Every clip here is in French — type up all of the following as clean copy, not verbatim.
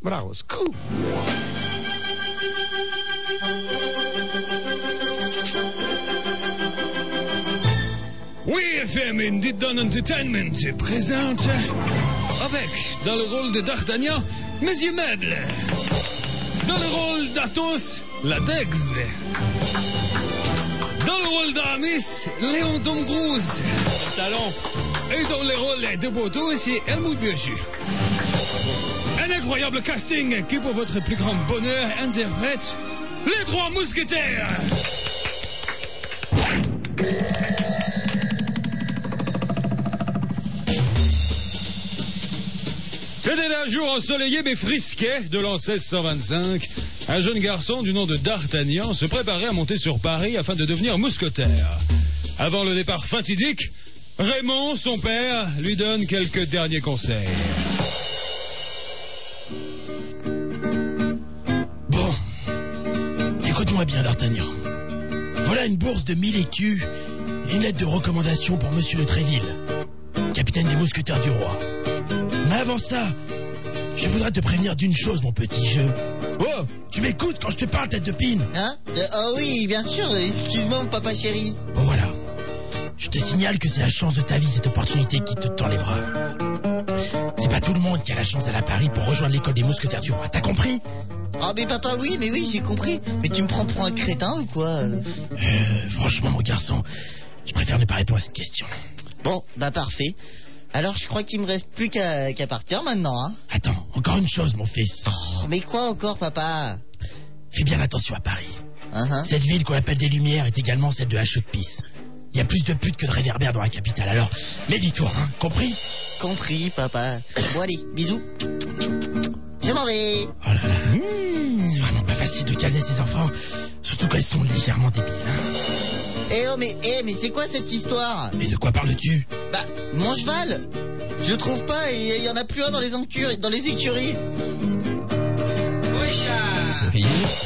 Bravo, scoop. Oui, FM Indidon Entertainment présente avec, dans le rôle de D'Artagnan, Monsieur Meuble. Dans le rôle d'Athos, la Dex. Dans le rôle d'Aramis, Léon Tom Cruise, le talon. Et dans le rôle de Boto, c'est Helmut Biochu. Un incroyable casting qui, pour votre plus grand bonheur, interprète les Trois Mousquetaires. C'était un jour ensoleillé mais frisquet de l'an 1625. Un jeune garçon du nom de D'Artagnan se préparait à monter sur Paris afin de devenir mousquetaire. Avant le départ fatidique, Raymond, son père, lui donne quelques derniers conseils. Bon, écoute-moi bien, D'Artagnan. Voilà une bourse de 1000 écus et une lettre de recommandation pour Monsieur de Tréville, capitaine des mousquetaires du roi. Mais avant ça, je voudrais te prévenir d'une chose, mon petit jeu. Oh, tu m'écoutes quand je te parle, tête de pine? Hein? Oh oui, bien sûr, excuse-moi, mon papa chéri. Bon, voilà. Je te signale que c'est la chance de ta vie, cette opportunité qui te tend les bras. C'est pas tout le monde qui a la chance d'aller à Paris pour rejoindre l'école des mousquetaires du roi, t'as compris? Ah mais papa, oui, j'ai compris. Mais tu me prends pour un crétin ou quoi? Franchement, mon garçon, je préfère ne pas répondre à cette question. Bon, bah parfait. Alors je crois qu'il me reste plus qu'à partir maintenant, hein. Attends, encore une chose, mon fils. Oh, mais quoi encore, papa? Fais bien attention à Paris. Uh-huh. Cette ville qu'on appelle des Lumières est également celle de la chaude-pisse. Il y a plus de putes que de réverbères dans la capitale, alors méfie-toi, hein, compris? Compris, papa. Bon allez, bisous. Je m'en vais. Oh là là, c'est vraiment pas facile de caser ses enfants, surtout quand ils sont légèrement débiles, hein. Mais c'est quoi cette histoire? Mais de quoi parles-tu? Bah, mon cheval. Je le trouve pas et il y en a plus un dans les écuries. Wecha. Oui.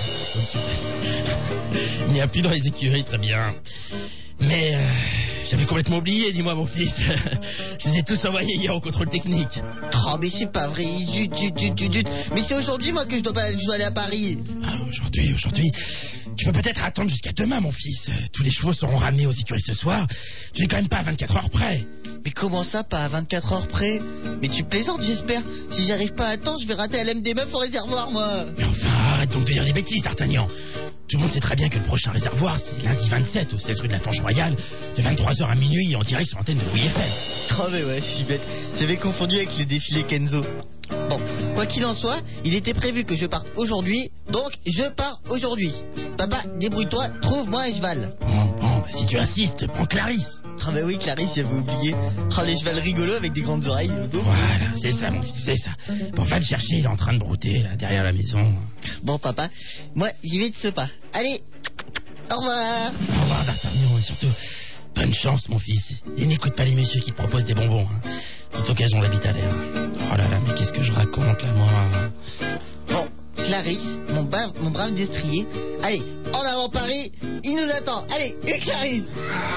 Il n'y a plus dans les écuries, très bien. Mais j'avais complètement oublié, dis-moi mon fils. Je les ai tous envoyés hier au contrôle technique. Oh mais c'est pas vrai, zut. Mais c'est aujourd'hui moi que je dois aller à Paris. Ah, aujourd'hui. Tu peux peut-être attendre jusqu'à demain mon fils. Tous les chevaux seront ramenés aux écuries ce soir. Tu n'es quand même pas à 24 heures près. Mais comment ça, pas à 24 heures près? Mais tu plaisantes, j'espère. Si j'arrive pas à temps, je vais rater LM des meufs au réservoir, moi. Mais enfin, arrête donc de dire des bêtises, D'Artagnan. Tout le monde sait très bien que le prochain réservoir, c'est lundi 27 au 16 rue de la Fange Royale, de 23h à minuit en direct sur l'antenne de Louis FM. Oh mais ouais, je suis bête. J'avais confondu avec les défilés Kenzo. Bon, quoi qu'il en soit, il était prévu que je parte aujourd'hui, donc je pars aujourd'hui. Papa, débrouille-toi, trouve-moi un cheval. Bon, si tu insistes, prends Clarisse. Ah bah oui, Clarisse, j'avais oublié. Oh, les chevals rigolos avec des grandes oreilles. Voilà, c'est ça mon fils, c'est ça. Bon, va le chercher, il est en train de brouter, là, derrière la maison. Bon, papa, moi, j'y vais de ce pas. Allez, au revoir. Au revoir, D'Artagnan, et surtout, bonne chance, mon fils. Et n'écoute pas les messieurs qui te proposent des bonbons, hein. Toute occasion l'habite à l'air. Oh là là, mais qu'est-ce que je raconte, là, moi? Bon, Clarisse, mon brave destrier. Allez, en avant Paris, il nous attend. Allez, et Clarisse.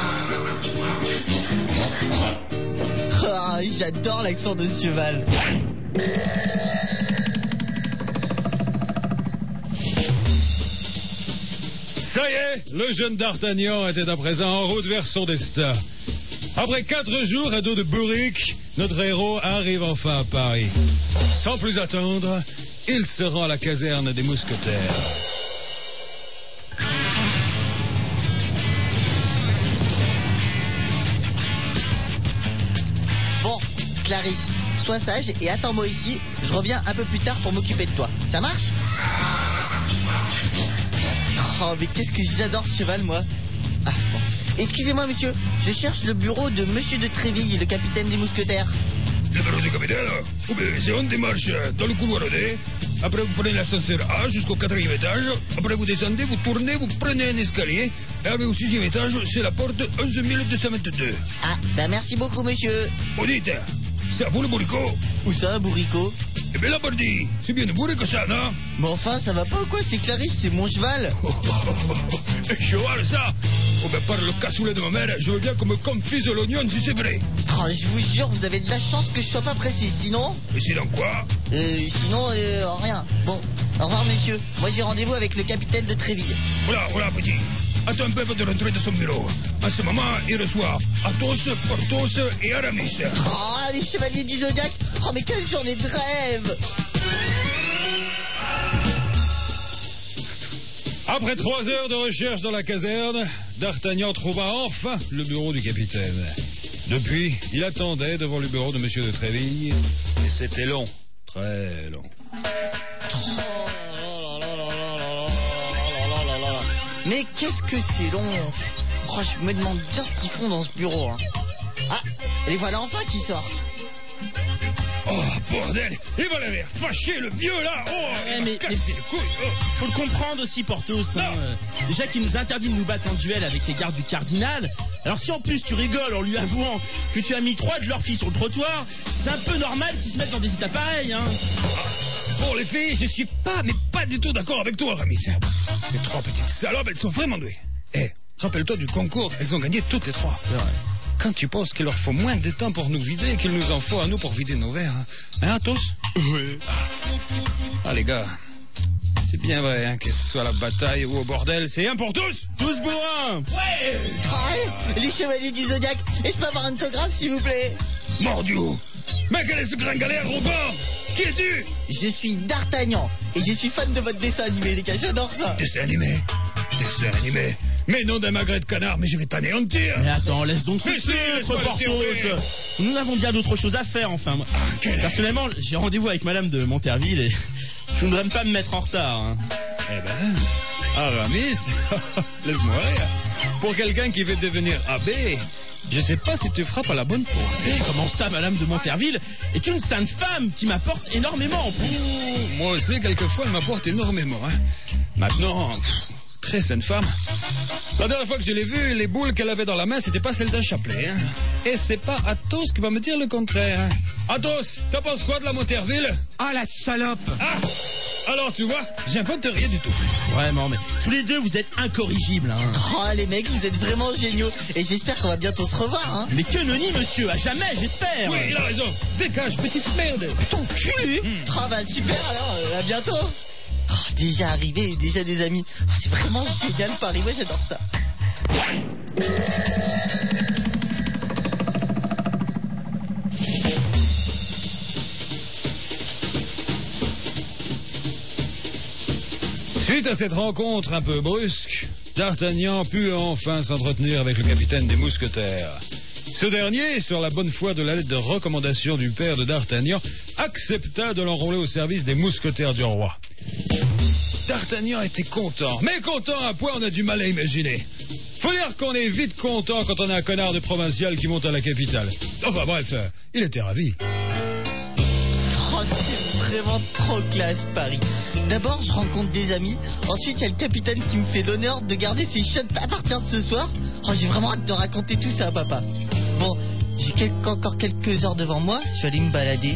Oh, j'adore l'accent de ce cheval. Ça y est, le jeune D'Artagnan était à présent en route vers son destin. Après 4 jours à dos de bourrique, notre héros arrive enfin à Paris. Sans plus attendre, il se rend à la caserne des mousquetaires. Bon, Clarisse, sois sage et attends-moi ici. Je reviens un peu plus tard pour m'occuper de toi. Ça marche? Oh, mais qu'est-ce que j'adore ce cheval, moi. Ah, bon. Excusez-moi, monsieur. Je cherche le bureau de Monsieur de Tréville, le capitaine des mousquetaires. Le bureau du capitaine? C'est on démarche dans le couloir D. Après, vous prenez l'ascenseur A jusqu'au 4e étage. Après, vous descendez, vous tournez, vous prenez un escalier. Et arrivé au 6e étage, c'est la porte 11222. Ah, ben merci beaucoup, monsieur. Vous dites, c'est à vous le bourricot? Où ça, un bourricot? Eh bella pardi. C'est bien bourré que ça, non? Mais enfin, ça va pas ou quoi? C'est Clarisse, c'est mon cheval. Cheval, ça? Oh ben, par le cassoulet de ma mère, je veux bien qu'on me confise l'oignon si c'est vrai. Oh, je vous jure, vous avez de la chance que je sois pas pressé, sinon... Et sinon quoi? Sinon, rien. Bon, au revoir, monsieur. Moi, j'ai rendez-vous avec le capitaine de Tréville. Voilà, petit. Attends un peu avant de rentrer de son bureau. À ce moment, il reçoit Athos, Porthos et Aramis. Oh, les chevaliers du Zodiaque. Oh, mais quelle journée de rêve. Après 3 heures de recherche dans la caserne, D'Artagnan trouva enfin le bureau du capitaine. Depuis, il attendait devant le bureau de M. de Tréville, et c'était long, très long. Mais qu'est-ce que c'est long. Oh, je me demande bien ce qu'ils font dans ce bureau. Hein. Ah, les voilà enfin qui sortent. Oh, bordel! Il va l'air fâché, le vieux, là! Oh, il m'a cassé les couilles! Oh. Faut le comprendre aussi, Porthos. Hein. Déjà qu'il nous interdit de nous battre en duel avec les gardes du cardinal. Alors si en plus tu rigoles en lui avouant que tu as mis 3 de leurs filles sur le trottoir, c'est un peu normal qu'ils se mettent dans des états pareils. Hein. Pour les filles, je suis pas du tout d'accord avec toi, Aramis. Ces 3 petites salopes, elles sont vraiment douées. Rappelle-toi du concours, elles ont gagné toutes les 3. C'est vrai. Quand tu penses qu'il leur faut moins de temps pour nous vider qu'il nous en faut à nous pour vider nos verres. Hein, Athos? Oui. Ah, les gars, c'est bien vrai, hein, que ce soit à la bataille ou au bordel, c'est un pour tous! Tous bourrins! Ouais! Oh, les chevaliers du Zodiaque. Et je peux avoir un autographe, s'il vous plaît? Mordieu! Mais quel est ce gringalet arrogant? Qui es-tu? Je suis D'Artagnan. Et je suis fan de votre dessin animé, les gars. J'adore ça. Dessin animé? Mais non d'un magret de canard, mais je vais t'anéantir! Mais attends, laisse donc Mais souffler, si, notre laisse-moi le Porthos. Nous avons bien d'autres choses à faire, enfin. Moi. Personnellement, j'ai rendez-vous avec madame de Monterville et je ne voudrais pas me mettre en retard. Hein. Eh ben, Aramis, laisse-moi rire. Pour quelqu'un qui veut devenir abbé, je sais pas si tu frappes à la bonne porte. Et comment ça, madame de Monterville est une sainte femme qui m'apporte énormément en plus. Moi aussi, quelquefois, elle m'apporte énormément. Hein. Maintenant, très sainte femme. La dernière fois que je l'ai vue, les boules qu'elle avait dans la main, c'était pas celles d'un chapelet. Hein. Et c'est pas Athos qui va me dire le contraire. Hein. Athos, t'en penses quoi de la Monterville? Ah, la salope! Ah! Alors, tu vois, j'invente rien du tout. Vraiment, mais tous les deux, vous êtes incorrigibles. Hein. Oh, les mecs, vous êtes vraiment géniaux. Et j'espère qu'on va bientôt se revoir, hein. Mais que nenni, monsieur, à jamais, j'espère. Oui, il a raison. Dégage, petite merde. Ton cul. Oh, bah, super, alors, à bientôt. Oh, déjà arrivé, déjà des amis. Oh, c'est vraiment génial, Paris. Moi, j'adore ça. Suite à cette rencontre un peu brusque, D'Artagnan put enfin s'entretenir avec le capitaine des mousquetaires. Ce dernier, sur la bonne foi de la lettre de recommandation du père de D'Artagnan, accepta de l'enrôler au service des mousquetaires du roi. D'Artagnan était content, mais content à un point on a du mal à imaginer. Faut dire qu'on est vite content quand on a un connard de provincial qui monte à la capitale. Enfin bref, il était ravi. Oh, c'est vraiment trop classe, Paris. D'abord, je rencontre des amis. Ensuite, il y a le capitaine qui me fait l'honneur de garder ses shots à partir de ce soir. Oh, j'ai vraiment hâte de raconter tout ça à papa. Bon, j'ai encore quelques heures devant moi. Je vais aller me balader.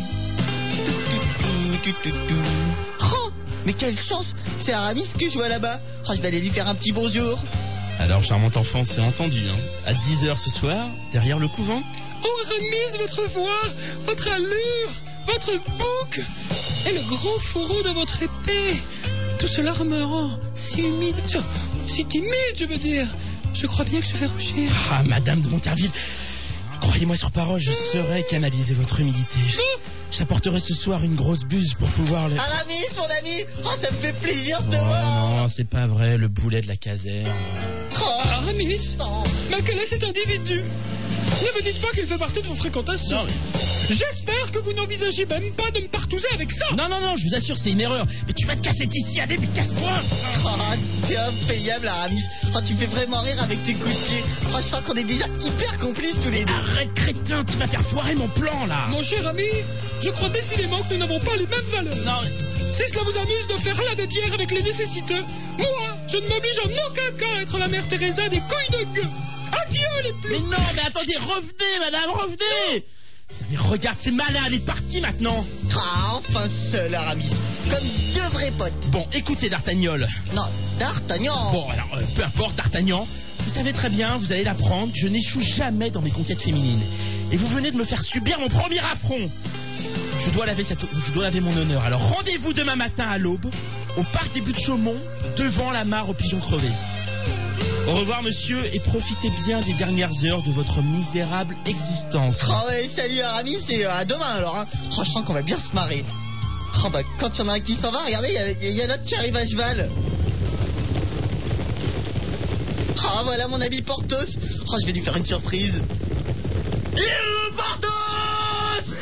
Oh, mais quelle chance! C'est Aramis que je vois là-bas. Oh, je vais aller lui faire un petit bonjour. Alors, charmante enfant, c'est entendu. Hein. À 10h ce soir, derrière le couvent. Oh, Aramis, votre voix, votre allure, votre bouc et le gros fourreau de votre épée. Tout cela me rend si humide, si timide, je veux dire. Je crois bien que je vais rougir. Ah, madame de Monterville, croyez-moi sur parole, je saurai canaliser votre humilité. J'apporterai ce soir une grosse buse pour pouvoir le... Aramis, mon ami. Oh, ça me fait plaisir de Oh voir. non, c'est pas vrai, le boulet de la caserne. Oh, Aramis, non. mais quel est cet individu? Ne me dites pas qu'il fait partie de vos fréquentations. Non, mais... J'espère que vous n'envisagez même pas de me partouzer avec ça. Non, je vous assure, c'est une erreur. Mais tu vas te casser d'ici, allez, mais casse-toi. Oh, t'es impayable, Aramis. Oh, tu me fais vraiment rire avec tes coups de pied. Oh, je sens qu'on est déjà hyper complices tous les deux. Arrête, crétin, tu vas faire foirer mon plan, là. Mon cher ami, je crois décidément que nous n'avons pas les mêmes valeurs. Non, Si cela vous amuse de faire la bière avec les nécessiteux, moi, je ne m'oblige en aucun cas à être la mère Teresa des couilles de gueux. Adieu les mais plus... non, mais attendez, revenez, madame, revenez. Mais regarde, c'est malin, elle est partie maintenant. Ah, enfin seul, Aramis. Comme deux vrais potes. Bon, écoutez, D'Artagnol. Non, D'Artagnan. Bon, alors, peu importe, D'Artagnan. Vous savez très bien, vous allez l'apprendre, je n'échoue jamais dans mes conquêtes féminines. Et vous venez de me faire subir mon premier affront. Je dois laver mon honneur. Alors rendez-vous demain matin à l'aube, au parc des Buttes-Chaumont, devant la mare aux pigeons crevés. Au revoir, monsieur, et profitez bien des dernières heures de votre misérable existence. Oh ouais, salut Aramis, et à demain alors. Hein. Oh, je sens qu'on va bien se marrer. Oh bah, quand il y en a un qui s'en va, regardez, il y a l'autre qui arrive à cheval. Oh, voilà mon ami Porthos. Oh, je vais lui faire une surprise. Porthos!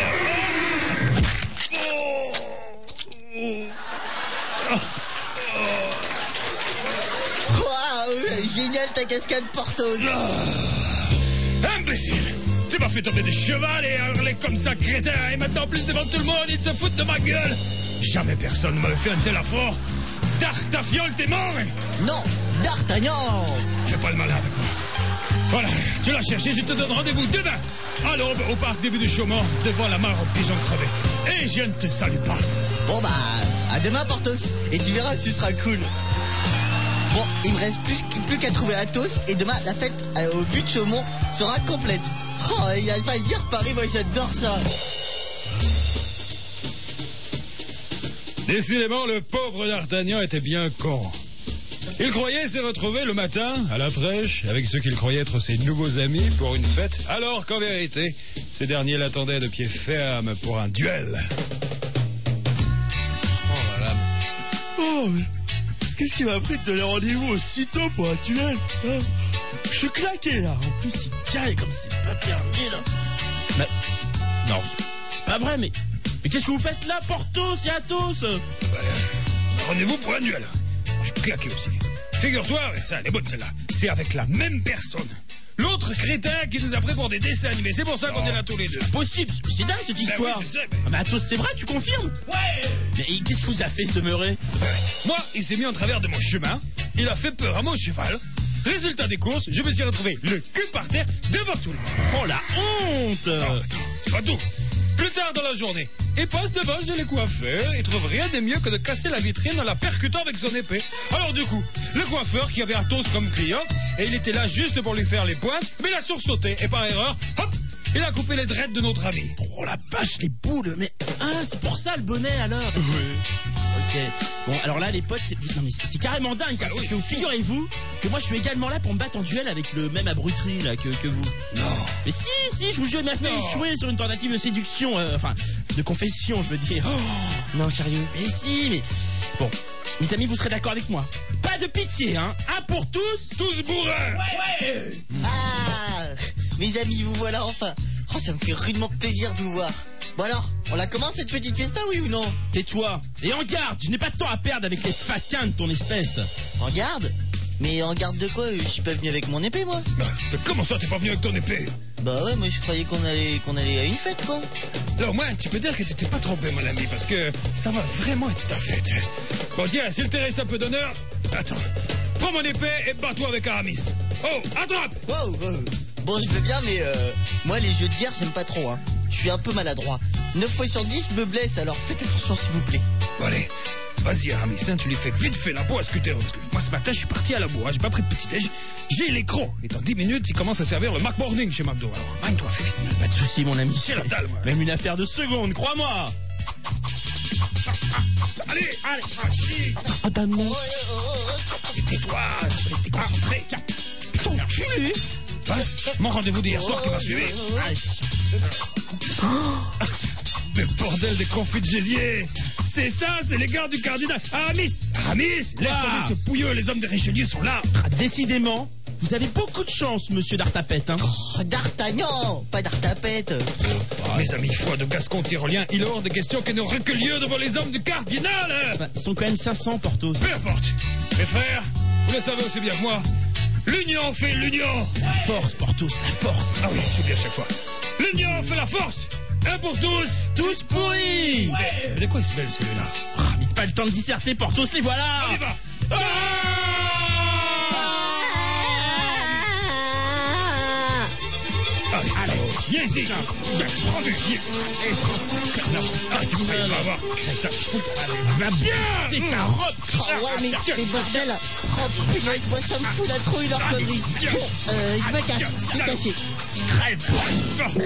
Waouh, génial ta cascade, Porthos. Imbécile! Tu m'as fait tomber de cheval et hurler comme ça, crétin, et maintenant en plus devant tout le monde, ils se foutent de ma gueule! Jamais personne ne m'avait fait un tel affront! D'Artafiole, t'es mort! Non, D'Artagnan! Fais pas le malin avec moi. Voilà, tu l'as cherché, je te donne rendez-vous demain à l'aube au parc des Buttes-Chaumont, devant la mare aux pigeons crevés. Et je ne te salue pas. Bon bah, à demain Porthos, et tu verras, ce sera cool. Bon, il me reste plus qu'à trouver Athos, et demain la fête au Buttes-Chaumont sera complète. Oh, il n'y a pas à dire, Paris, moi j'adore ça. Décidément, le pauvre D'Artagnan était bien con. Il croyait se retrouver le matin, à la fraîche, avec ceux qu'il croyait être ses nouveaux amis pour une fête, alors qu'en vérité, ces derniers l'attendaient de pied ferme pour un duel. Oh là là. Oh, mais qu'est-ce qui m'a pris de donner rendez-vous aussitôt pour un duel, hein? Je suis claqué là. En plus, il caille comme c'est pas permis là. Mais... Non, c'est pas vrai, mais qu'est-ce que vous faites là, Porthos et Athos? Rendez-vous pour un duel. Je suis claqué aussi. Figure-toi, ça, elle est bonne celle-là. C'est avec la même personne. L'autre crétin qui nous a pris pour des dessins animés. C'est pour ça qu'on est là tous les deux. Possible, c'est dingue cette histoire. Oui, je sais, mais... Ah, mais Athos, c'est vrai, tu confirmes? Ouais. Mais qu'est-ce que vous a fait, ce demeuré? Moi, il s'est mis en travers de mon chemin. Il a fait peur à mon cheval. Résultat des courses, je me suis retrouvé le cul par terre devant tout le monde. Oh la honte! Attends, c'est pas tout. Plus tard dans la journée, il passe devant chez les coiffeurs et trouve rien de mieux que de casser la vitrine en la percutant avec son épée. Alors du coup, le coiffeur qui avait Athos comme client, et il était là juste pour lui faire les pointes, mais il a sursauté et par erreur, hop, il a coupé les dreads de notre ami. Oh la vache, les boules, mais... Ah, c'est pour ça le bonnet alors? Oui. Ok. Bon, alors là, les potes, c'est carrément dingue, Ah, parce oui, que figurez-vous que moi je suis également là pour me battre en duel avec le même abruterie là que vous. Non. Mais si, je vous jure, il m'a fait échouer sur une tentative de séduction, enfin, de confession, je veux dire. Oh, non, sérieux. Mais si, mais... Bon, mes amis, vous serez d'accord avec moi. Pas de pitié, hein. Un pour tous. Tous bourrins. Ouais. Ah, mes amis, vous voilà enfin. Oh, ça me fait rudement plaisir de vous voir. Bon alors, on la commence cette petite fiesta, oui ou non? Tais-toi. Et en garde, je n'ai pas de temps à perdre avec les faquins de ton espèce. En garde? Mais en garde de quoi? Je suis pas venu avec mon épée, moi. Mais comment ça, t'es pas venu avec ton épée? Bah ouais, moi je croyais qu'on allait à une fête, quoi. Là, au moins, tu peux dire que tu t'es pas trompé, mon ami, parce que ça va vraiment être ta fête. Bon, tiens, s'il te reste un peu d'honneur, attends. Prends mon épée et bats-toi avec Aramis. Oh, attrape! Wow, bon, je veux bien, mais moi, les jeux de guerre, j'aime pas trop, hein. Je suis un peu maladroit. 9 fois sur 10, je me blesse, alors faites attention, s'il vous plaît. Bon, allez, vas-y, Aramis, hein, tu lui fais vite fait la peau à Scooter, parce que moi, ce matin, je suis parti à la bourre, hein, j'ai pas pris de petit-déj, j'ai les crocs. Et dans 10 minutes, il commence à servir le Mac Morning chez McDo. Alors, magne-toi, fais vite. Pas de soucis, mon ami. C'est la dalle, moi. Même une affaire de seconde, crois-moi. Allez, vas-y. Ah bah non. Tais-toi, t'es concentré. Tiens, ton enculé. Passe, mon rendez-vous d'hier soir qui m'a suivi. Mais bordel des confits de gésier. C'est ça, c'est les gars du cardinal. Aramis, laisse tomber ce pouilleux, les hommes de Richelieu sont là. Ah, décidément, vous avez beaucoup de chance, monsieur D'Artapette, hein. Oh, D'Artagnan, pas d'Artapette. Mes amis, foi de Gascon tyrolien, il est hors de question que nous reculions devant les hommes du cardinal. Enfin, ils sont quand même 500, Porthos. Peu importe. Mes frères, vous le savez aussi bien que moi, l'union fait l'union. La force, Porthos, la force. Ah oui, j'oublie à chaque fois. L'union fait la force. Un pour tous. Tous pourris. Mais de quoi il se mêle celui-là? Ah, mais pas le temps de disserter, Porthos, les voilà. On y va. Ah, Allez, viens ici. Viens, prends-le. Tu vas voir. Va bien. C'est un robe. Oh ouais, mais bordel. Oh punaise, moi ça me fout la trouille leur connerie. Je me casse, tout cassé. Crève.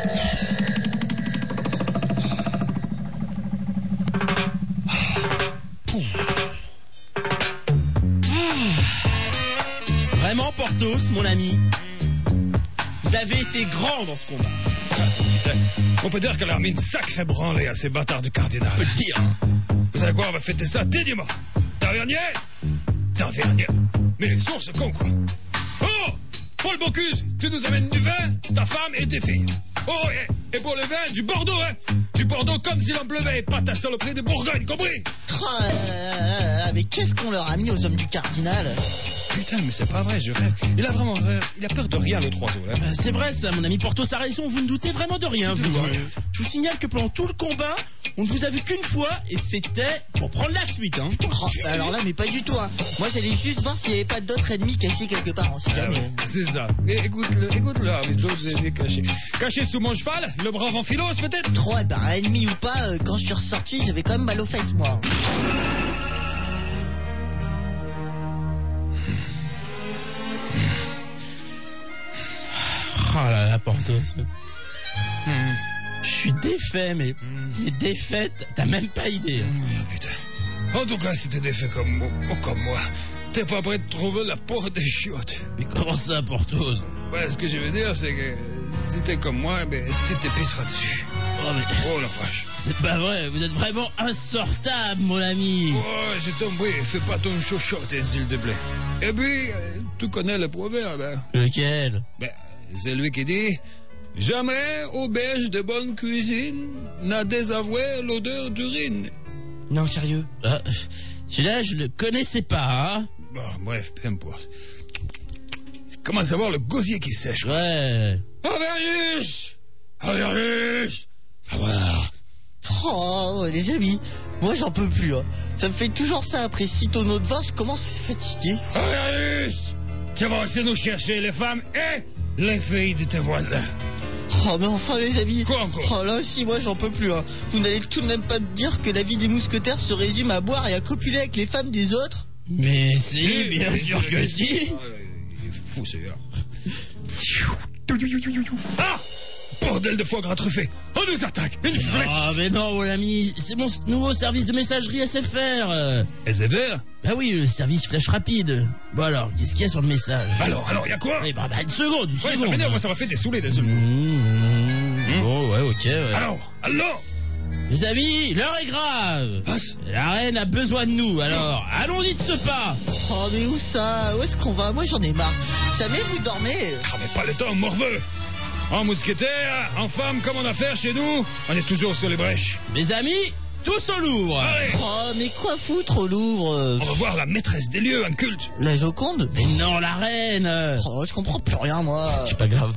Vraiment, Porthos, mon ami, vous avez été grand dans ce combat. On peut dire qu'elle a remis une sacrée branlée à ces bâtards du cardinal. On peut le dire. Vous savez quoi, on va fêter ça digniment. Tavernier. Mais les sources cons, quoi. Oh, Paul Bocuse, tu nous amènes du vin, ta femme et tes filles. Oh, et pour le vin, du Bordeaux, hein. Du Bordeaux comme s'il en pleuvait, et pas ta saloperie de Bourgogne, compris? Mais qu'est-ce qu'on leur a mis aux hommes du cardinal? Putain, mais c'est pas vrai, je rêve. Il a vraiment il a peur de rien, l'autre oiseau, là. C'est vrai ça, mon ami Porthos a raison, vous ne doutez vraiment de rien, vous. Je vous signale que pendant tout le combat, on ne vous a vu qu'une fois, et c'était pour prendre la fuite, hein. Alors là, mais pas du tout, hein. Moi, j'allais juste voir s'il n'y avait pas d'autres ennemis cachés quelque part, on sait jamais. C'est ça. Écoute-le, Aristo, vous avez caché. Caché sous mon cheval, le brave Amphilos, peut-être? Trop, ennemi ou pas, quand je suis ressorti, j'avais quand même mal aux fesses, moi. Oh là là, Porthos. Je suis défait, mais défait, t'as même pas idée. Oh, putain. En tout cas, si t'es défait comme moi, t'es pas prêt de trouver la porte des chiottes. Mais comment ça, Porthos? Ouais, ce que je veux dire, c'est que si t'es comme moi, tu t'épiceras dessus. Oh la vache. C'est pas vrai, vous êtes vraiment insortable, mon ami. Oh, je t'en prie, fais pas ton chochotte, s'il te plaît. Et puis, tu connais le proverbe, hein? Lequel? C'est lui qui dit « Jamais auberge de bonne cuisine n'a désavoué l'odeur d'urine. » Non, sérieux? Celui-là, je le connaissais pas, hein? Bon, bref, peu importe. Commence à voir le gosier qui sèche. Ouais. Aubergiste! Aubergiste! Va voir. Oh, les amis, moi j'en peux plus, hein. Ça me fait toujours ça après 6 tonneaux de vin, je commence à être fatigué. Aubergiste! Tu vas aussi nous chercher les femmes et les filles de tes voisins. Oh, mais enfin, les amis. Quoi encore? Oh là aussi, moi j'en peux plus, hein. Vous n'allez tout de même pas me dire que la vie des mousquetaires se résume à boire et à copuler avec les femmes des autres? Mais si, bien sûr que si. Il est fou, celui-là. Ah! Bordel de foie gras truffé. On nous attaque. Une flèche. Ah, mais non, mon ami. C'est mon nouveau service de messagerie SFR. SFR? Bah oui, le service flèche rapide. Bon alors, qu'est-ce qu'il y a sur le message? Alors, y a quoi? Oui, bah, une seconde. Ouais, ça m'énerve, moi, ça m'a fait dessouler, désolé. Bon, ouais, ok, ouais. Alors? Les amis, l'heure est grave. La reine a besoin de nous, alors allons-y de ce pas. Oh, mais où ça? Où est-ce qu'on va? Moi j'en ai marre. Jamais vous dormez. Ah, mais pas le temps, morveux. En mousquetaire, en femme, comme en affaires chez nous, on est toujours sur les brèches. Mes amis, tous au Louvre. Allez. Oh, mais quoi foutre au Louvre? On va voir la maîtresse des lieux, un culte. La Joconde? Mais non, la reine. Oh, je comprends plus rien, moi. C'est pas grave.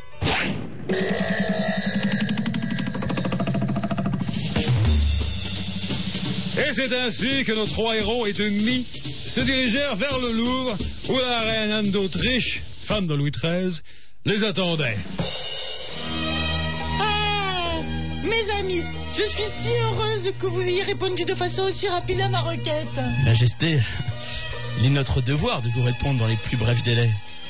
Et c'est ainsi que nos 3 héros et demi se dirigèrent vers le Louvre, où la reine Anne d'Autriche, femme de Louis XIII, les attendait. Mes amis, je suis si heureuse que vous ayez répondu de façon aussi rapide à ma requête. Majesté, il est notre devoir de vous répondre dans les plus brefs délais.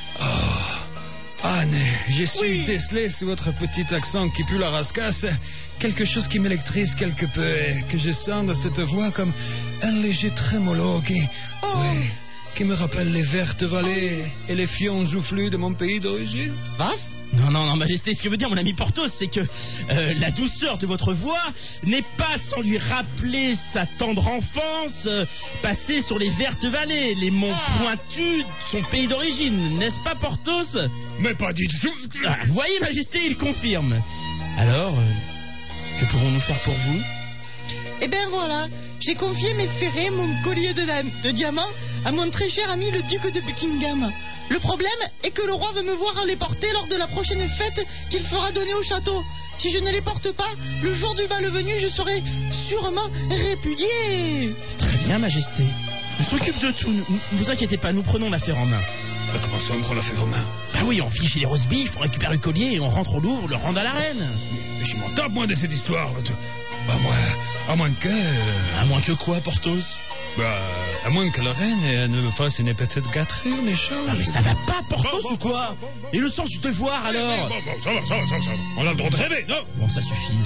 Anne, j'ai su déceler sous votre petit accent qui pue la rascasse quelque chose qui m'électrise quelque peu et que je sens dans cette voix comme un léger trémolo qui me rappelle les vertes vallées et les fions joufflus de mon pays d'origine. Vas? Non, Majesté, ce que veut dire mon ami Porthos, c'est que la douceur de votre voix n'est pas sans lui rappeler sa tendre enfance passée sur les vertes vallées, les monts pointus de son pays d'origine, n'est-ce pas, Porthos? Mais pas du tout. Vous voyez, Majesté, il confirme. Alors, que pouvons-nous faire pour vous? Eh ben voilà, j'ai confié mes ferrets, mon collier de diamants à mon très cher ami le duc de Buckingham. Le problème est que le roi veut me voir les porter lors de la prochaine fête qu'il fera donner au château. Si je ne les porte pas, le jour du bal venu, je serai sûrement répudié. Très bien, Majesté. On s'occupe de tout. Ne vous inquiétez pas, nous prenons l'affaire en main. Mais comment ça, on prend l'affaire en main? Bah oui, on file chez les roast-beef, on récupère le collier et on rentre au Louvre, le rend à la reine. Mais je m'en tape, moi, de cette histoire. Bah, moi, à moins que... À moins que quoi, Porthos? Bah, à moins que la reine ne me fasse une petite gâterie en échange. Non mais ça va pas, Porthos, ou quoi? Et le sens du devoir, alors? Bon, ça va. On a le droit de rêver, non? Bon, ça suffit.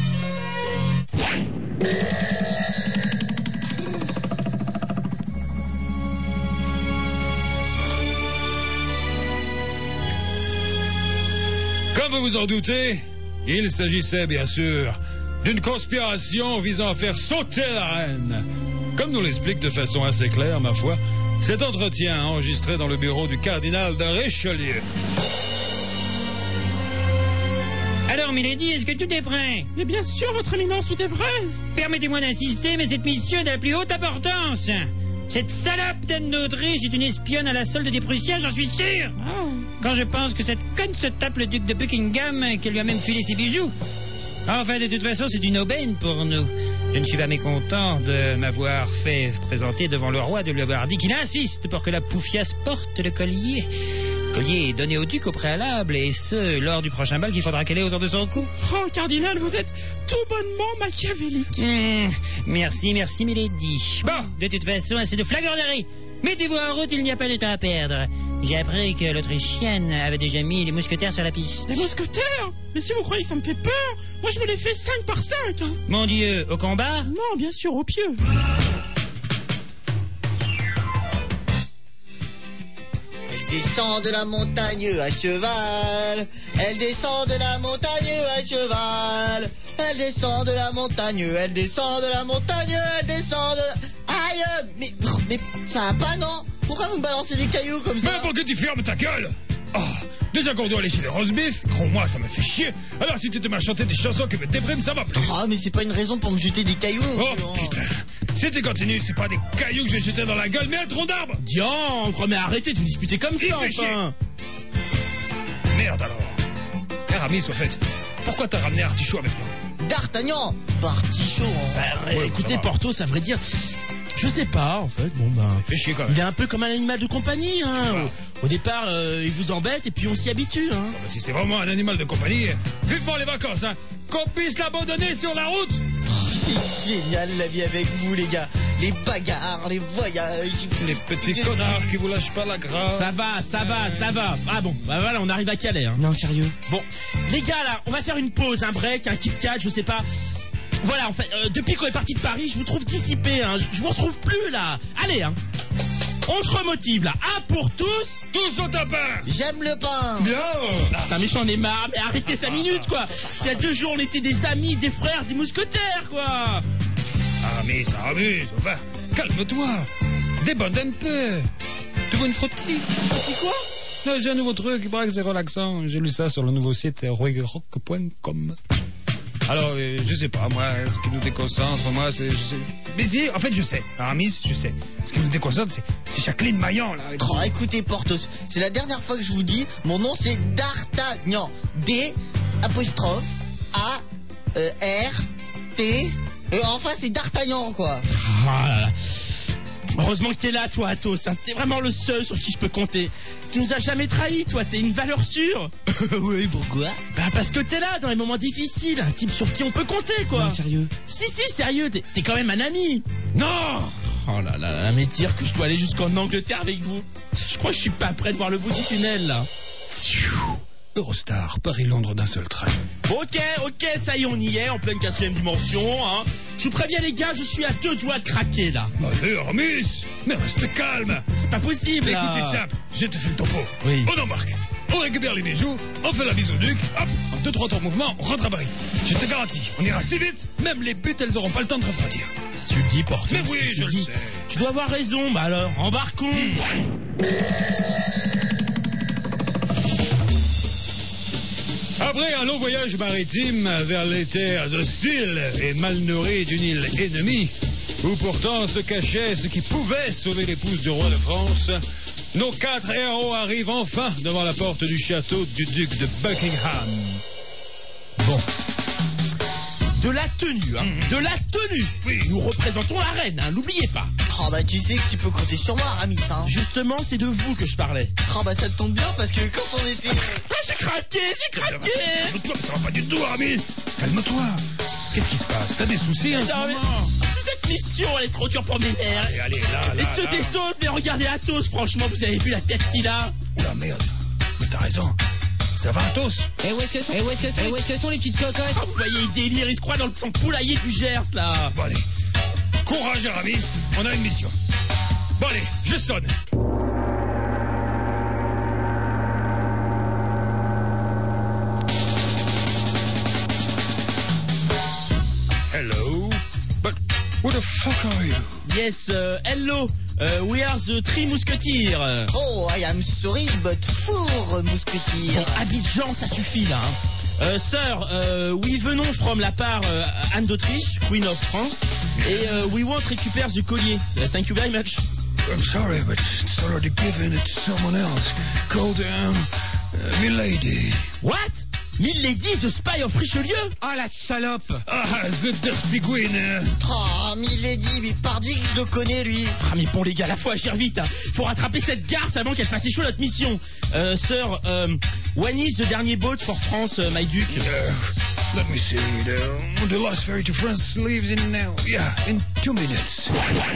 Comme vous vous en doutez, il s'agissait bien sûr d'une conspiration visant à faire sauter la reine. Comme nous l'explique de façon assez claire, ma foi, cet entretien enregistré dans le bureau du cardinal de Richelieu. Alors, Milady, est-ce que tout est prêt? Mais bien sûr, votre éminence, tout est prêt. Permettez-moi d'insister, mais cette mission est de la plus haute importance. Cette salope d'Anne d'Autriche est une espionne à la solde des Prussiens, j'en suis sûr. Quand je pense que cette conne se tape le duc de Buckingham, qu'elle lui a même filé ses bijoux. Enfin, de toute façon, c'est une aubaine pour nous. Je ne suis pas mécontent de m'avoir fait présenter devant le roi, de lui avoir dit qu'il insiste pour que la poufiasse porte le collier. Le collier est donné au duc au préalable, et ce, lors du prochain bal qu'il faudra qu'elle ait autour de son cou. Oh, cardinal, vous êtes tout bonnement machiavélique. Merci, milady. Bon, de toute façon, assez de flagornerie. Mettez-vous en route, il n'y a pas de temps à perdre. J'ai appris que l'Autrichienne avait déjà mis les mousquetaires sur la piste. Des mousquetaires? Mais si vous croyez que ça me fait peur, moi je me les fais 5 par 5. Hein. Mon Dieu, au combat? Non, bien sûr, au pieu. Elle descend de la montagne à cheval. Elle descend de la montagne à cheval. Elle descend de la montagne, elle descend de la montagne, elle descend de la... Aïe, mais ça va pas, non? Pourquoi vous me balancez des cailloux comme ça? Mais pour que tu fermes ta gueule! Oh, déjà qu'on doit aller chez les roast-beef, gros moi ça me fait chier. Alors si tu te mets à chanter des chansons qui me dépriment, ça va plus. Ah, mais c'est pas une raison pour me jeter des cailloux. Oh putain, si tu continues, c'est pas des cailloux que je vais jeter dans la gueule, mais un tronc d'arbre. Diantre, mais arrêtez de vous disputer comme ça, enfin. Merde alors. Aramis, au fait, pourquoi t'as ramené Artichaut avec moi? D'Artagnan, pas Artichaut. Ouais, écoutez, Porthos, à vrai dire, je sais pas, en fait. Bon, ben, fait chier quand même. Il est un peu comme un animal de compagnie, hein. Au départ, il vous embête et puis on s'y habitue, hein. Bah, si c'est vraiment un animal de compagnie, vivement les vacances, hein. Qu'on puisse l'abandonner sur la route. C'est génial la vie avec vous, les gars. Les bagarres, les voyages. Les petits connards qui vous lâchent pas la grâce. Ça va. Ah bon, bah voilà, on arrive à Calais, hein. Non, sérieux. Bon, les gars, là, on va faire une pause, un break, un Kit-Kat, je sais pas. Voilà, en fait, depuis qu'on est parti de Paris, je vous trouve dissipé, hein. Je vous retrouve plus, là. Allez, hein. On se remotive, là. Un pour tous. Tous au tapin. J'aime le pain. Bien. C'est un méchant, on est marre. Mais arrêtez 5 minutes, quoi. Il y a 2 jours, on était des amis, des frères, des mousquetaires, quoi. Aramis, ça amuse. Enfin, calme-toi. Débonde un peu. Tu veux une frotterie? C'est quoi? Non, j'ai un nouveau truc, il paraît que c'est relaxant. J'ai lu ça sur le nouveau site royrock.com. Alors, je sais pas, moi, ce qui nous déconcentre, moi, c'est... Mais si, en fait, je sais. Aramis, je sais. Ce qui nous déconcentre, c'est Jacqueline Maillan, là. Oh, écoutez, Porthos, c'est la dernière fois que je vous dis, mon nom c'est D'Artagnan. D, apostrophe, A, R, T, et enfin c'est D'Artagnan, quoi. Ah là là. Heureusement que t'es là, toi, Athos. Hein. T'es vraiment le seul sur qui je peux compter. Tu nous as jamais trahis, toi. T'es une valeur sûre. Oui, pourquoi? Bah, parce que t'es là dans les moments difficiles. Un type sur qui on peut compter, quoi. Non, sérieux? Si, sérieux. T'es quand même un ami. Non! Oh là là, mais dire que je dois aller jusqu'en Angleterre avec vous. Je crois que je suis pas prêt de voir le bout du tunnel, là. Eurostar, Paris-Londres d'un seul train. Ok, ça y est, on y est, en pleine 4e dimension, hein. Je vous préviens, les gars, je suis à 2 doigts de craquer, là. Allez, Aramis, mais reste calme. C'est pas possible, là. Écoute, c'est simple, je te fais le topo. Oui. On embarque, on récupère les bijoux, on fait la bise au duc, hop, en 2-3 temps de mouvement, on rentre à Paris. Je te garantis, on ira si vite, même les buttes, elles auront pas le temps de refroidir. Si tu le dis, Porthos. Mais oui, je le sais. Tu dois avoir raison, bah alors, embarquons. Après un long voyage maritime vers les terres hostiles et mal nourries d'une île ennemie, où pourtant se cachait ce qui pouvait sauver l'épouse du roi de France, nos 4 héros arrivent enfin devant la porte du château du duc de Buckingham. Bon. De la tenue, hein. De la tenue. Oui. Nous représentons la reine, hein. N'oubliez pas. Oh, Oh bah tu sais que tu peux compter sur moi, Aramis, hein. Justement, c'est de vous que je parlais. Oh bah ça te tombe bien parce que quand on était... Ah, j'ai craqué. Calme-toi, ça va pas du tout, Aramis. Calme-toi. Qu'est-ce qui se passe? T'as des soucis en ce Non, mais moment? c'est cette mission, elle est trop dure pour mes nerfs. Allez, là. Et ceux des autres, mais regardez Athos, franchement, vous avez vu la tête qu'il a? Oula, merde. Mais t'as raison. Ça va, Athos? Où est-ce que sont les petites cocottes? Ah, vous voyez, il délire, il se croit dans son poulailler du Gers, là. Bon, allez. Courage, Aramis. On a une mission. Bon, allez, je sonne. Hello? But who the fuck are you? Yes, hello, we are the Three Musketeers. Oh, I am sorry, but four mousquetiers. Bon, Abidjan, ça suffit, là. Sir, we venons from la part Anne d'Autriche, Queen of France, et we want récupère the collier. Thank you very much. I'm sorry, but it's already given it to someone else. Called, Milady. What? Milady, the spy of Richelieu? Oh la salope! Ah, the dirty queen. Oh, Milady, mais pardi que je le connais, lui. Ah mais bon les gars, la faut agir vite, hein. Faut rattraper cette garce avant qu'elle fasse échouer notre mission. Sir, when is the dernier boat for France, my duke? Let me see. The last ferry to France leaves in now. Yeah, in 2 minutes.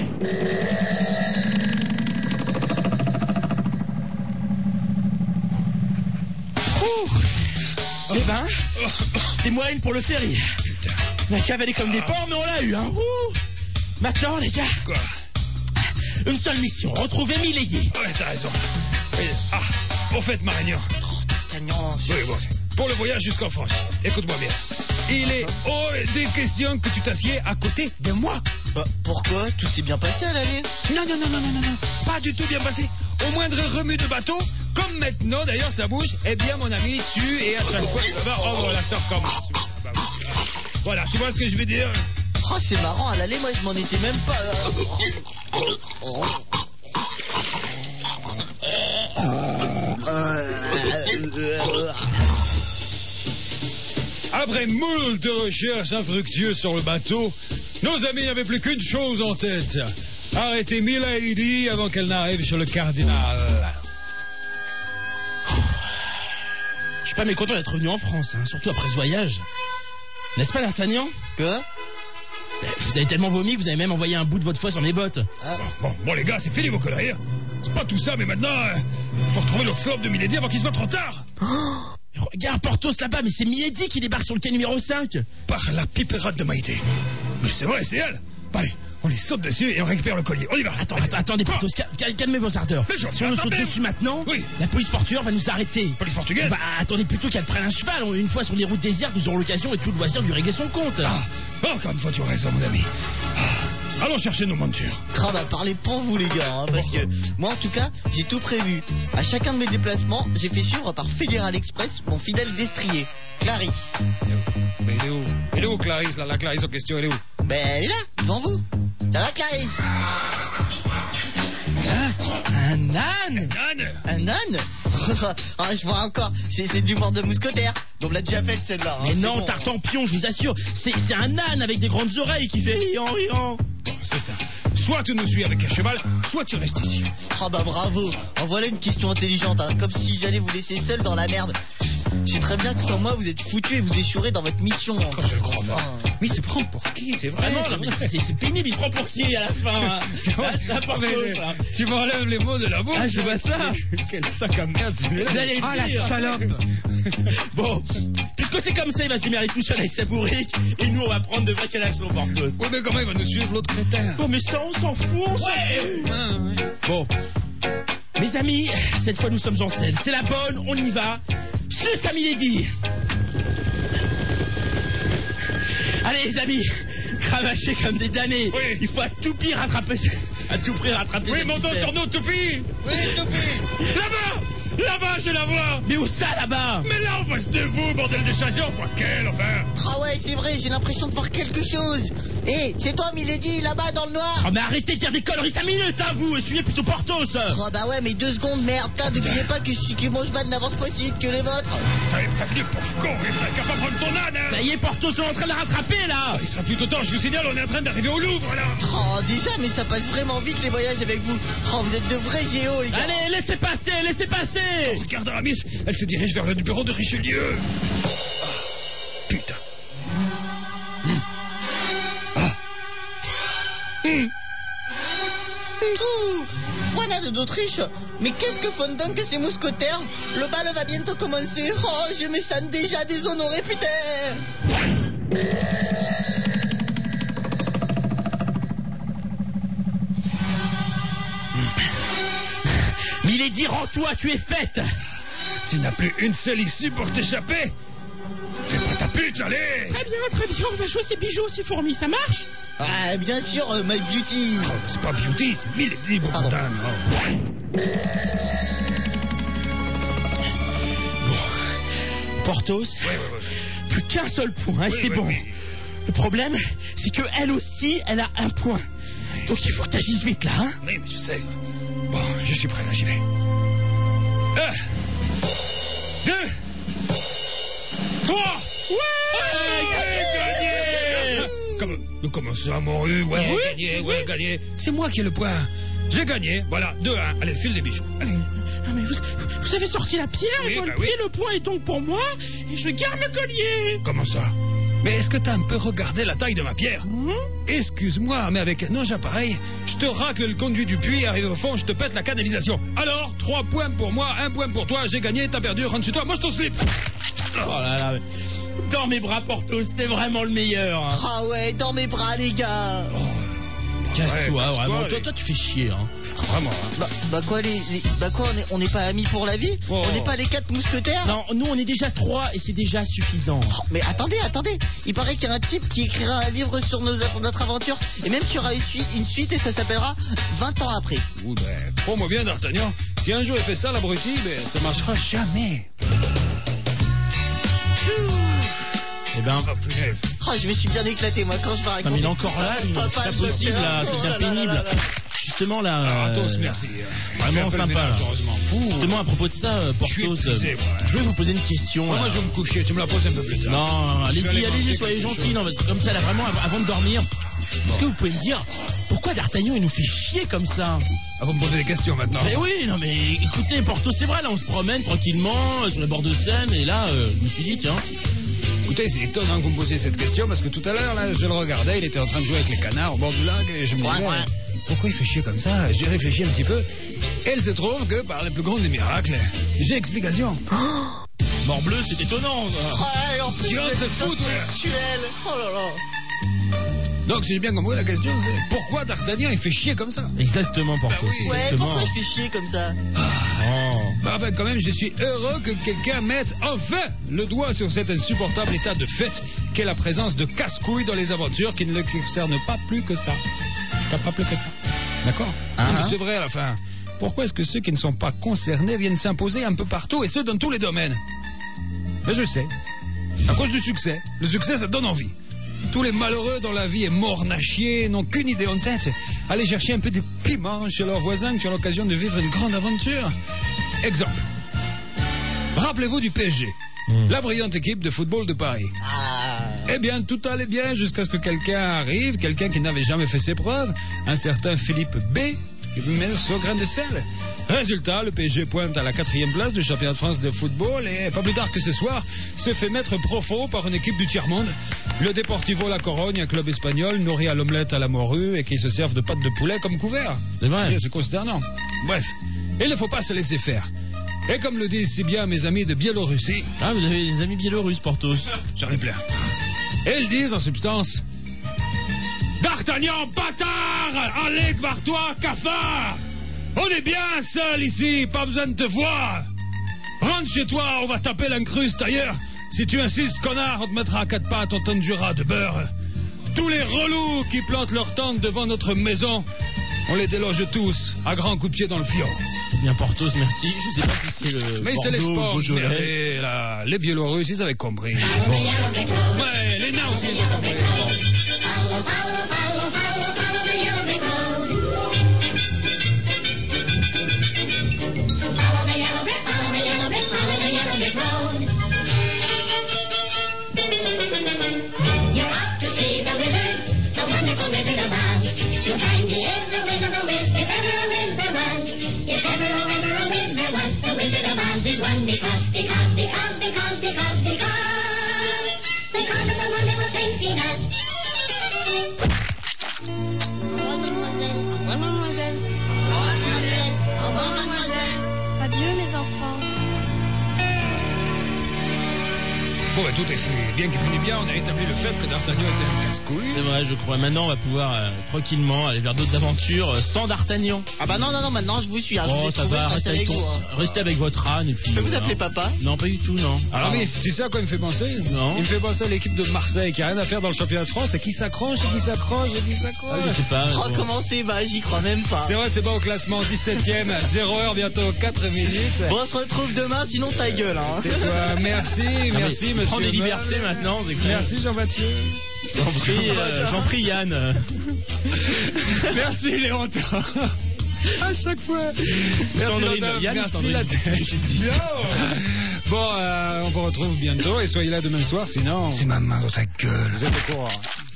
Eh ben, c'était moyen pour le ferry. Putain. On a cavalé comme des porcs, mais on l'a eu, hein. Ouh. Maintenant, les gars, Quoi? une seule mission, retrouver Milady. Ouais, t'as raison. Au fait, Marignan. Oh, D'Artagnan. Oui, bon. Pour le voyage jusqu'en France, écoute-moi bien. Il est hors des questions que tu t'assieds à côté de moi. Bah, pourquoi? Tout s'est bien passé à l'aller. Non. Pas du tout bien passé. Au moindre remue de bateau, comme maintenant, d'ailleurs, ça bouge, eh bien, mon ami, et à chaque fois, voilà, ça recommence. Voilà, tu vois ce que je veux dire? Oh, c'est marrant, à l'aller, moi, je m'en étais même pas... Après moult recherches infructueuses sur le bateau, nos amis n'avaient plus qu'une chose en tête. Arrêter Milady avant qu'elle n'arrive sur le cardinal. Je suis pas mécontent d'être revenu en France, hein, surtout après ce voyage. N'est-ce pas, D'Artagnan? Quoi? Vous avez tellement vomi que vous avez même envoyé un bout de votre foie sur mes bottes. Ah. Bon, les gars, c'est fini vos conneries. C'est pas tout ça, mais maintenant, il faut retrouver l'autre slope de Milady avant qu'il soit trop tard. Regarde Porthos là-bas, mais c'est Milady qui débarque sur le quai numéro 5. Par la pipérate de Maïté. Mais c'est vrai, c'est elle. Allez, on les saute dessus et on récupère le collier. On y va. Attendez, Porthos, calmez vos ardeurs. Mais je Si on nous saute dessus maintenant, oui. la police portuaire va nous arrêter. Police portugaise? Bah, attendez plutôt qu'elle prenne un cheval. Une fois sur les routes désertes, nous aurons l'occasion et tout le loisir de lui régler son compte. Encore une fois, tu as raison, mon ami. Allons chercher nos montures. Ah bah parlez pour vous les gars, hein, parce que moi en tout cas j'ai tout prévu. À chacun de mes déplacements, j'ai fait suivre par Fédéral Express mon fidèle destrier, Clarisse. Mais il est où? Elle est où, Clarisse, là? La Clarisse en question, elle est où? Ben elle est là, devant vous. Ça va Clarisse? Un âne? Un âne? Ah, je vois encore, c'est du mort de mousquetaire. Donc on l'a déjà faite celle-là. Mais hein, non, bon. Tartampion, je vous assure, c'est un âne avec des grandes oreilles qui fait riant. Bon, c'est ça. Soit tu nous suis avec un cheval, soit tu restes ici. Ah bah bravo, en voilà une question intelligente, hein. Comme si j'allais vous laisser seul dans la merde. Je sais très bien que sans moi vous êtes foutus et vous échouerez dans votre mission. Hein. Je le crois pas. Enfin, Mais il se prend pour qui? C'est vraiment... Vraiment, non, mais c'est pénible, il se prend pour qui à la fin, hein. La Porthos, là. Tu m'enlèves les mots de la bouche. Ah, je vois ça. Quel sac à merde, celui-là. J'allais le Ah la dire. salope! Bon, puisque c'est comme ça, il va se démerder tout seul avec sa bourrique, et nous on va prendre de vraies canasses au Porthos. Oui, mais comment il va nous suivre l'autre crétin? Bon, mais ça, on s'en fout, on s'en fout. Ouais. Bon, mes amis, cette fois nous sommes en selle. C'est la bonne, on y va. Sus à Milady. Allez les amis, cravachez comme des damnés. Oui. Il faut à tout prix rattraper. Oui, montons sur nous, Toupie. Oui, Toupie. Là-bas! Là-bas, je la vois. Mais où ça, là-bas? Mais là, en face de vous, bordel de chasseur, on voit qu'elle, enfin. Ah ouais, c'est vrai, j'ai l'impression de voir quelque chose. Hé, c'est toi, Milady, là-bas, dans le noir? Oh, mais arrêtez de dire des conneries 5 minutes, hein, vous. Essuyez plutôt Porthos. Oh bah ouais, mais 2 secondes, merde. N'oubliez pas que mon cheval n'avance pas si vite que les vôtres. T'avais prévenu, pauvre con, et t'as qu'à pas prendre ton âne, hein. Ça y est, Porthos, on est en train de la rattraper, là. Il sera plutôt temps, je vous signale, on est en train d'arriver au Louvre, là. Oh, déjà, mais ça passe vraiment vite, les voyages avec vous. Oh, vous êtes de vrais géos, les gars. Allez, laissez passer, laissez passer. Regarde, Aramis, elle se dirige vers le bureau de Richelieu. Ah, putain. Ouh, voilà d'Autriche. Mais qu'est-ce que font donc ces mousquetaires? Le bal va bientôt commencer. Oh, je me sens déjà déshonoré, putain. Milady, rends-toi, tu es faite. Tu n'as plus une seule issue pour t'échapper. Fais pas ta pute, allez. Très bien, on va jouer ces bijoux, ces fourmis, ça marche? Ah, bien sûr, my beauty. Oh, c'est pas Beauty, c'est Milady, bon Pardon. putain. Porthos, Ouais. plus qu'un seul point, et Oui, c'est oui, bon. oui. Le problème, c'est que elle aussi, elle a un point. Donc il faut que t'agisses vite, là, hein? Oui, mais je sais. Bon, je suis prêt, là, j'y vais. 1, 2, 3. Ouais, gagné. Comment ça, mon rue? Ouais, gagné. C'est moi qui ai le point. J'ai gagné. Voilà, 2-1. Allez, file les bijoux. Allez. Ah, mais vous avez sorti la pierre, Oui, et moi, bah le oui. pied, le point est donc pour moi, et je garde le collier. Comment ça? Mais est-ce que t'as un peu regardé la taille de ma pierre? Excuse-moi, mais avec un ange pareil, je te racle le conduit du puits, arrive au fond, je te pète la canalisation. Alors, 3 points pour moi, 1 point pour toi, j'ai gagné, t'as perdu, rentre chez toi, moi je t'en slip. Oh là là, dans mes bras, Porthos, t'es vraiment le meilleur. Hein. Ah ouais, dans mes bras, les gars. Casse-toi, casse-toi, vraiment. les- Toi, tu fais chier, hein. Vraiment, hein. Bah quoi, on n'est pas amis pour la vie? Oh. On n'est pas les 4 mousquetaires? Non, nous, on est déjà 3, et c'est déjà suffisant. Oh, mais attendez. Il paraît qu'il y a un type qui écrira un livre sur notre aventure. Et même qu'il y aura une suite et ça s'appellera 20 ans après. Ouh, ben, prends-moi bien, D'Artagnan. Si un jour il fait ça, l'abruti, ben, ça marchera jamais. Eh ben, Oh, punaise. Oh, je me suis bien éclaté, moi, quand je vais non, raconter. mais il est tout encore ça. là, c'est Papa, pas je possible, sais, là, oh ça là devient là là pénible. là là. Justement, là. Alors, Athos, merci. Vraiment J'ai fait le sympa, ménage, là. heureusement. Justement, à propos de ça, Je suis Porthos, épuisé, moi. je vais vous poser une question. Moi, là. je vais me coucher, tu me la poses un peu plus tard. Non, Je vais aller allez-y, manger soyez quelque gentil. chose. Non, parce que comme ça, là, vraiment, avant de dormir, est-ce que vous pouvez me dire pourquoi D'Artagnan, il nous fait chier comme ça? Ah, vous me posez des questions maintenant. Mais oui, non, mais écoutez, Porthos, c'est vrai, là, on se promène tranquillement sur les bords de Seine, et là, je me suis dit, tiens, Écoutez, c'est étonnant que vous me posiez cette question parce que tout à l'heure, là, je le regardais, il était en train de jouer avec les canards au bord du lac et je me disais, pourquoi il fait chier comme ça? J'ai réfléchi un petit peu et il se trouve que par le plus grand des miracles, j'ai explication. morbleu, c'est étonnant. Ah, et en plus, Tu vas te c'est foutre, ouais. intellectuel. Oh là là. Donc, si j'ai bien compris, la question c'est pourquoi D'Artagnan il fait chier comme ça? Exactement, Porthos, Bah oui. Ouais, exactement. pourquoi je fais chier comme ça? Oh. Bah, enfin, quand même, je suis heureux que quelqu'un mette enfin le doigt sur cet insupportable état de fait qu'est la présence de casse-couilles dans les aventures qui ne le concernent pas plus que ça. Pas plus que ça. D'accord? Ah, Non, mais ah. c'est vrai à la fin. Pourquoi est-ce que ceux qui ne sont pas concernés viennent s'imposer un peu partout et ce dans tous les domaines? Mais je sais. À cause du succès. Le succès, ça donne envie. Tous les malheureux dont la vie est morne à chier n'ont qu'une idée en tête. Aller chercher un peu de piment chez leurs voisins qui ont l'occasion de vivre une grande aventure. Exemple. Rappelez-vous du PSG. La brillante équipe de football de Paris. Ah. Eh bien, tout allait bien jusqu'à ce que quelqu'un arrive, quelqu'un qui n'avait jamais fait ses preuves, un certain Philippe B, qui vous met au grain de sel. Résultat, le PSG pointe à la 4e place du championnat de France de football et, pas plus tard que ce soir, se fait mettre profond par une équipe du tiers-monde. Le Deportivo La Corogne, un club espagnol nourri à l'omelette à la morue et qui se servent de pâtes de poulet comme couvert. C'est vrai. C'est consternant. Bref, il ne faut pas se laisser faire. Et comme le disent si bien mes amis de Biélorussie, Ah, vous avez des amis biélorusses, Porthos. j'en ai plein. Et ils disent en substance: D'Artagnan, bâtard! Allez, barre-toi, cafard! On est bien seul ici, pas besoin de te voir! Rentre chez toi, on va taper l'incruste ailleurs. Si tu insistes, connard, on te mettra à 4 pattes, on t'enduira de beurre. Tous les relous qui plantent leur tente devant notre maison, on les déloge tous, à grands coups de pied dans le fion. bien Portos, merci. Je sais pas si c'est le Mais c'est les Bordeaux ou sports. Beaujolais. Mais là, les Biélorusses, ils avaient compris. Bon. Ouais, les nains aussi, ils ont compris. Adieu les enfants. Bon, bah, tout est fait. Bien qu'il finit bien, on a établi le fait que D'Artagnan était un casse-couille. C'est vrai, je crois. Maintenant, on va pouvoir tranquillement aller vers d'autres aventures sans D'Artagnan. Ah bah non, maintenant je vous suis. Hein, je vous Oh, ai ça trouvé, va, je reste restez avec, avec vous. Hein. restez avec votre âne et puis. Je peux vous appeler papa? Non, pas du tout, non. Alors, mais c'est ça quoi il me fait penser? Non. Il me fait penser à l'équipe de Marseille qui a rien à faire dans le championnat de France et qui s'accroche et qui s'accroche et qui s'accroche. Ah, je sais pas. Oh, bon. comment c'est? Bah, j'y crois même pas. C'est vrai, c'est bon au classement 17ème, 0h, bientôt 4 minutes. Bon, on se retrouve demain, sinon ta gueule. Hein. Tais-toi. Merci, Non, mais merci, monsieur. prends des libertés Moll. maintenant. c'est clair. Merci Jean-Mathieu. J'en prie Yann. Merci Léontin. À chaque fois. Merci Sandrine. Léontin. Yann, Merci Sandrine. la direction. Bon, on vous retrouve bientôt et soyez là demain soir, sinon... C'est ma main dans ta gueule. Vous êtes au courant.